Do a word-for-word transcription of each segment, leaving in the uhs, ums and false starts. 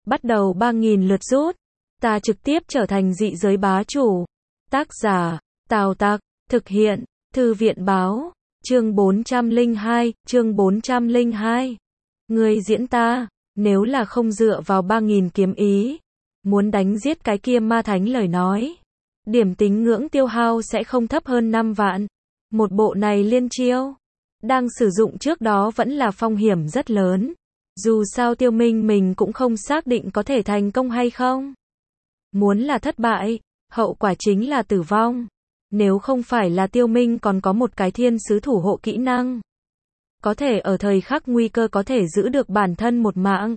Bắt đầu ba nghìn lượt rút. Ta trực tiếp trở thành dị giới bá chủ. Tác giả, Tào Tặc, thực hiện, Thư viện báo, chương bốn trăm lẻ hai, chương bốn trăm lẻ hai. Ngươi diễn ta, nếu là không dựa vào ba nghìn kiếm ý, muốn đánh giết cái kia ma thánh lời nói, điểm tính ngưỡng tiêu hao sẽ không thấp hơn năm vạn. Một bộ này liên chiêu, đang sử dụng trước đó vẫn là phong hiểm rất lớn. Dù sao Tiêu Minh mình cũng không xác định có thể thành công hay không. Muốn là thất bại, hậu quả chính là tử vong. Nếu không phải là Tiêu Minh còn có một cái thiên sứ thủ hộ kỹ năng, có thể ở thời khắc nguy cơ có thể giữ được bản thân một mạng.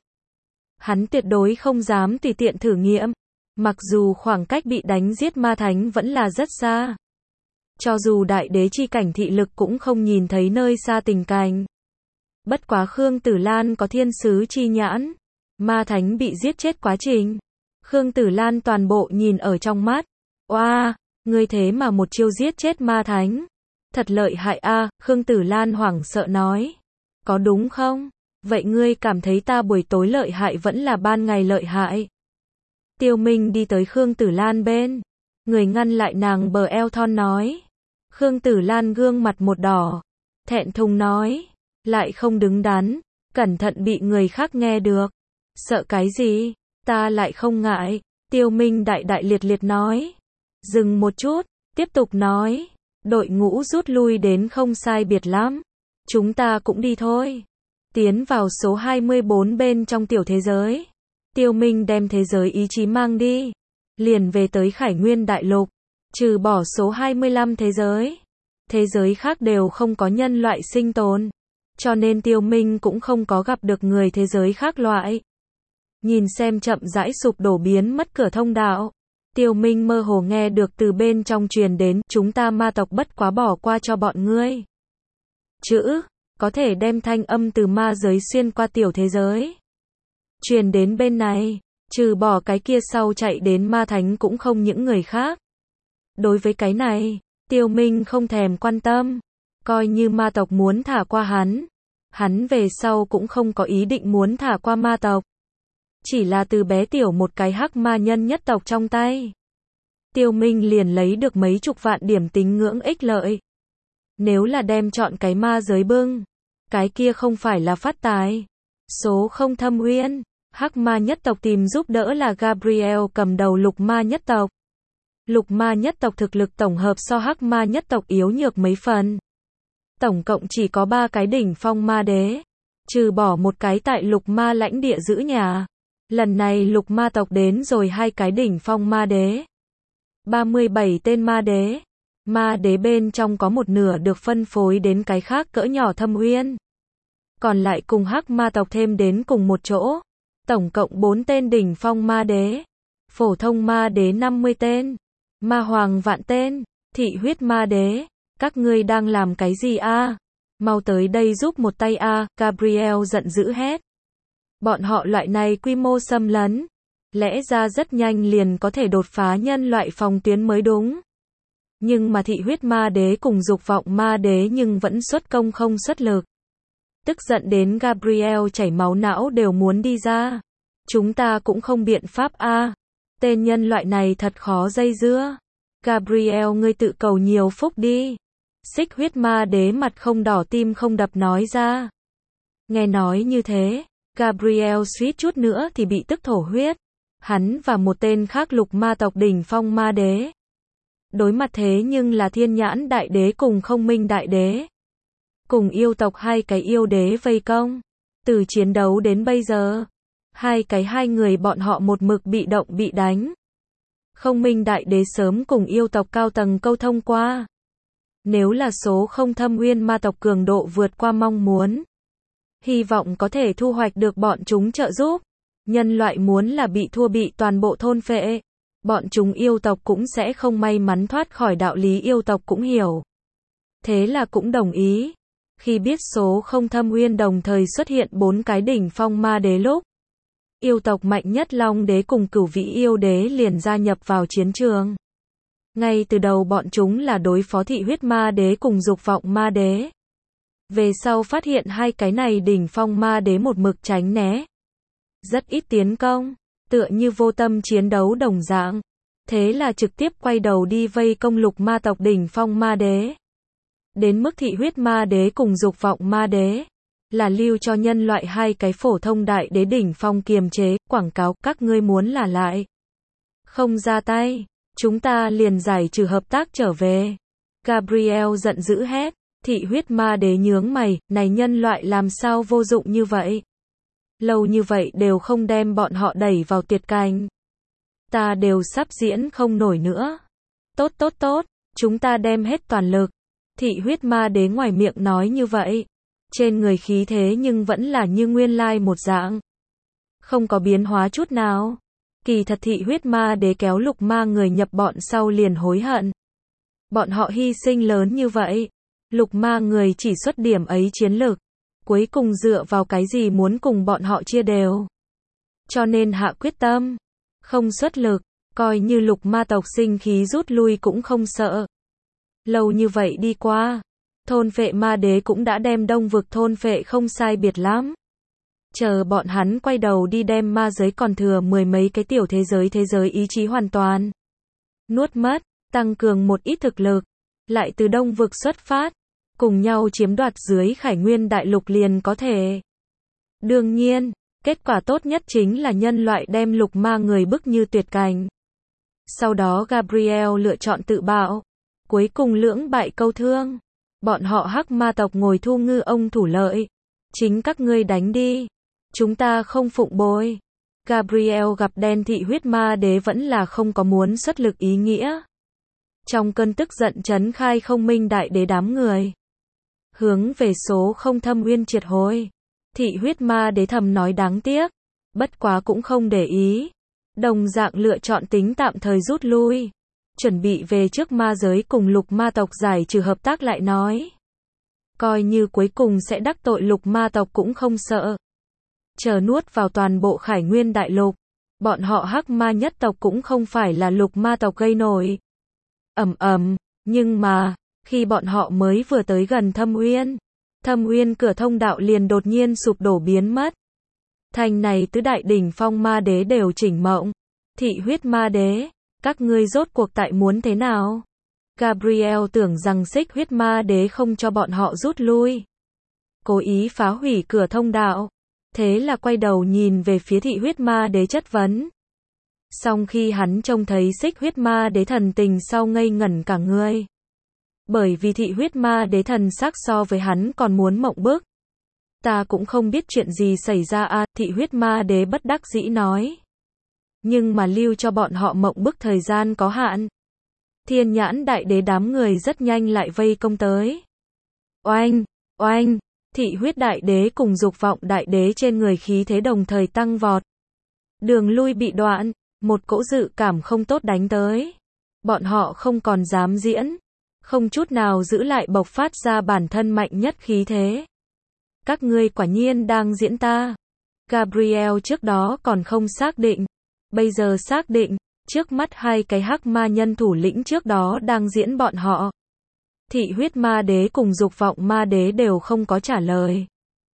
Hắn tuyệt đối không dám tùy tiện thử nghiệm. Mặc dù khoảng cách bị đánh giết ma thánh vẫn là rất xa. Cho dù đại đế chi cảnh thị lực cũng không nhìn thấy nơi xa tình cảnh. Bất quá Khương Tử Lan có thiên sứ chi nhãn. Ma thánh bị giết chết quá trình, Khương Tử Lan toàn bộ nhìn ở trong mắt. Oa, wow, ngươi thế mà một chiêu giết chết ma thánh. Thật lợi hại a, à, Khương Tử Lan hoảng sợ nói. Có đúng không? Vậy ngươi cảm thấy ta buổi tối lợi hại vẫn là ban ngày lợi hại? Tiêu Minh đi tới Khương Tử Lan bên. Người ngăn lại nàng bờ eo thon nói. Khương Tử Lan gương mặt một đỏ. Thẹn thùng nói. Lại không đứng đắn. Cẩn thận bị người khác nghe được. Sợ cái gì? Ta lại không ngại. Tiêu Minh đại đại liệt liệt nói. Dừng một chút. Tiếp tục nói. Đội ngũ rút lui đến không sai biệt lắm. Chúng ta cũng đi thôi. Tiến vào số hai mươi bốn bên trong tiểu thế giới. Tiêu Minh đem thế giới ý chí mang đi. Liền về tới Khải Nguyên Đại Lục. Trừ bỏ số hai mươi lăm thế giới. Thế giới khác đều không có nhân loại sinh tồn. Cho nên Tiêu Minh cũng không có gặp được người thế giới khác loại. Nhìn xem chậm rãi sụp đổ biến mất cửa thông đạo. Tiêu Minh mơ hồ nghe được từ bên trong truyền đến, chúng ta ma tộc bất quá bỏ qua cho bọn ngươi. Chữ, có thể đem thanh âm từ ma giới xuyên qua tiểu thế giới. Truyền đến bên này, trừ bỏ cái kia sau chạy đến ma thánh cũng không những người khác. Đối với cái này, Tiêu Minh không thèm quan tâm. Coi như ma tộc muốn thả qua hắn. Hắn về sau cũng không có ý định muốn thả qua ma tộc. Chỉ là từ bé tiểu một cái hắc ma nhân nhất tộc trong tay. Tiêu Minh liền lấy được mấy chục vạn điểm tính ngưỡng ích lợi. Nếu là đem chọn cái ma giới bưng, cái kia không phải là phát tài. Số không thâm uyên, hắc ma nhất tộc tìm giúp đỡ là Gabriel cầm đầu lục ma nhất tộc. Lục ma nhất tộc thực lực tổng hợp so hắc ma nhất tộc yếu nhược mấy phần. Tổng cộng chỉ có ba cái đỉnh phong ma đế. Trừ bỏ một cái tại lục ma lãnh địa giữ nhà. Lần này lục ma tộc đến rồi hai cái đỉnh phong ma đế. ba mươi bảy tên ma đế. Ma đế bên trong có một nửa được phân phối đến cái khác cỡ nhỏ thâm uyên. Còn lại cùng hắc ma tộc thêm đến cùng một chỗ. Tổng cộng bốn tên đỉnh phong ma đế. Phổ thông ma đế năm mươi tên. Ma hoàng vạn tên. Thị huyết ma đế. Các ngươi đang làm cái gì a? À? Mau tới đây giúp một tay a, à, Gabriel giận dữ hét. Bọn họ loại này quy mô xâm lấn. Lẽ ra rất nhanh liền có thể đột phá nhân loại phòng tuyến mới đúng. Nhưng mà thị huyết ma đế cùng dục vọng ma đế nhưng vẫn xuất công không xuất lực. Tức giận đến Gabriel chảy máu não đều muốn đi ra. Chúng ta cũng không biện pháp a. À. Tên nhân loại này thật khó dây dưa. Gabriel ngươi tự cầu nhiều phúc đi. Xích huyết ma đế mặt không đỏ tim không đập nói ra. Nghe nói như thế, Gabriel suýt chút nữa thì bị tức thổ huyết. Hắn và một tên khác lục ma tộc đỉnh phong ma đế. Đối mặt thế nhưng là thiên nhãn đại đế cùng không minh đại đế. Cùng yêu tộc hai cái yêu đế vây công. Từ chiến đấu đến bây giờ, hai cái hai người bọn họ một mực bị động bị đánh. Không minh đại đế sớm cùng yêu tộc cao tầng câu thông qua. Nếu là số không thâm uyên ma tộc cường độ vượt qua mong muốn. Hy vọng có thể thu hoạch được bọn chúng trợ giúp. Nhân loại muốn là bị thua bị toàn bộ thôn phệ. Bọn chúng yêu tộc cũng sẽ không may mắn thoát khỏi đạo lý yêu tộc cũng hiểu. Thế là cũng đồng ý. Khi biết số không thâm uyên đồng thời xuất hiện bốn cái đỉnh phong ma đế lúc. Yêu tộc mạnh nhất Long đế cùng cửu vĩ yêu đế liền gia nhập vào chiến trường. Ngay từ đầu bọn chúng là đối phó thị huyết ma đế cùng dục vọng ma đế. Về sau phát hiện hai cái này đỉnh phong ma đế một mực tránh né. Rất ít tiến công. tựa như vô tâm chiến đấu đồng dạng. Thế là trực tiếp quay đầu đi vây công lục ma tộc đỉnh phong ma đế. Đến mức thị huyết ma đế cùng dục vọng ma đế, là lưu cho nhân loại hai cái phổ thông đại đế đỉnh phong kiềm chế, quảng cáo, các ngươi muốn là lại không ra tay, chúng ta liền giải trừ hợp tác trở về. Gabriel giận dữ hét, thị huyết ma đế nhướng mày, này nhân loại làm sao vô dụng như vậy? Lâu như vậy đều không đem bọn họ đẩy vào tuyệt cảnh. Ta đều sắp diễn không nổi nữa. Tốt tốt tốt, chúng ta đem hết toàn lực. Thị huyết ma đế ngoài miệng nói như vậy. Trên người khí thế nhưng vẫn là như nguyên lai một dạng. Không có biến hóa chút nào. Kỳ thật thị huyết ma đế kéo lục ma người nhập bọn sau liền hối hận. Bọn họ hy sinh lớn như vậy. Lục ma người chỉ xuất điểm ấy chiến lực. Cuối cùng dựa vào cái gì muốn cùng bọn họ chia đều. Cho nên hạ quyết tâm. Không xuất lực. Coi như lục ma tộc sinh khí rút lui cũng không sợ. Lâu như vậy đi qua. Thôn phệ ma đế cũng đã đem đông vực thôn phệ không sai biệt lắm. Chờ bọn hắn quay đầu đi đem ma giới còn thừa mười mấy cái tiểu thế giới thế giới ý chí hoàn toàn. Nuốt mất, tăng cường một ít thực lực. Lại từ đông vực xuất phát. Cùng nhau chiếm đoạt dưới khải nguyên đại lục liền có thể. Đương nhiên, kết quả tốt nhất chính là nhân loại đem lục ma người bức như tuyệt cảnh. Sau đó Gabriel lựa chọn tự bạo. Cuối cùng lưỡng bại câu thương. Bọn họ hắc ma tộc ngồi thu ngư ông thủ lợi. Chính các ngươi đánh đi. Chúng ta không phụng bồi. Gabriel gặp đen thị huyết ma đế vẫn là không có muốn xuất lực ý nghĩa. Trong cơn tức giận trấn khai không minh đại đế đám người. Hướng về số không thâm uyên triệt hồi. Thị huyết ma đế thầm nói đáng tiếc. Bất quá cũng không để ý. Đồng dạng lựa chọn tính tạm thời rút lui. Chuẩn bị về trước ma giới cùng lục ma tộc giải trừ hợp tác lại nói. Coi như cuối cùng sẽ đắc tội lục ma tộc cũng không sợ. Chờ nuốt vào toàn bộ khải nguyên đại lục. Bọn họ hắc ma nhất tộc cũng không phải là lục ma tộc gây nổi. Ầm ầm, nhưng mà, khi bọn họ mới vừa tới gần thâm uyên, thâm uyên cửa thông đạo liền đột nhiên sụp đổ biến mất. Thành này tứ đại đỉnh phong ma đế đều chỉnh mộng. Thị huyết ma đế, các ngươi rốt cuộc tại muốn thế nào? Gabriel tưởng rằng xích huyết ma đế không cho bọn họ rút lui. Cố ý phá hủy cửa thông đạo. Thế là quay đầu nhìn về phía thị huyết ma đế chất vấn. Song khi hắn trông thấy xích huyết ma đế thần tình sau ngây ngẩn cả người. Bởi vì thị huyết ma đế thần sắc so với hắn còn muốn mộng bức. Ta cũng không biết chuyện gì xảy ra a, thị huyết ma đế bất đắc dĩ nói. Nhưng mà lưu cho bọn họ mộng bức thời gian có hạn. Thiên nhãn đại đế đám người rất nhanh lại vây công tới. Oanh, oanh, thị huyết đại đế cùng dục vọng đại đế trên người khí thế đồng thời tăng vọt. Đường lui bị đoạn, một cỗ dự cảm không tốt đánh tới. Bọn họ không còn dám diễn, không chút nào giữ lại bộc phát ra bản thân mạnh nhất khí thế. Các ngươi quả nhiên đang diễn ta. Gabriel trước đó còn không xác định, bây giờ xác định, trước mắt hai cái hắc ma nhân thủ lĩnh trước đó đang diễn bọn họ. Thị huyết ma đế cùng dục vọng ma đế đều không có trả lời,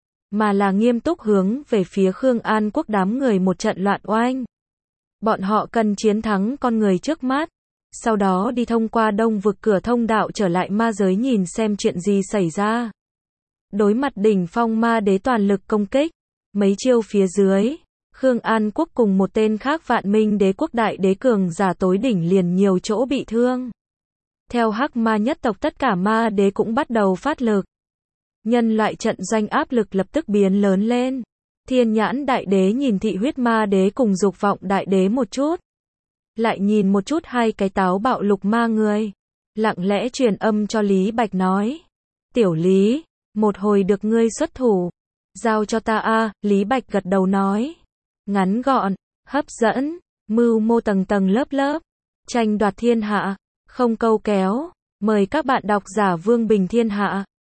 mà là nghiêm túc hướng về phía Khương An Quốc đám người một trận loạn oanh. Bọn họ cần chiến thắng con người trước mắt, sau đó đi thông qua đông vực cửa thông đạo trở lại ma giới nhìn xem chuyện gì xảy ra. Đối mặt đỉnh phong ma đế toàn lực công kích, mấy chiêu phía dưới, Khương An Quốc cùng một tên khác Vạn Minh đế quốc đại đế cường giả tối đỉnh liền nhiều chỗ bị thương. Theo hắc ma nhất tộc tất cả ma đế cũng bắt đầu phát lực. Nhân loại trận doanh áp lực lập tức biến lớn lên. Thiên nhãn đại đế nhìn thị huyết ma đế cùng dục vọng đại đế một chút. Lại nhìn một chút hai cái táo bạo lục ma người. Lặng lẽ truyền âm cho Lý Bạch nói. Tiểu Lý, một hồi được ngươi xuất thủ. Giao cho ta a, Lý Bạch gật đầu nói. Ngắn gọn, hấp dẫn, mưu mô tầng tầng lớp lớp. Tranh đoạt thiên hạ, không câu kéo. Mời các bạn đọc giả Vương Bình Thiên Hạ.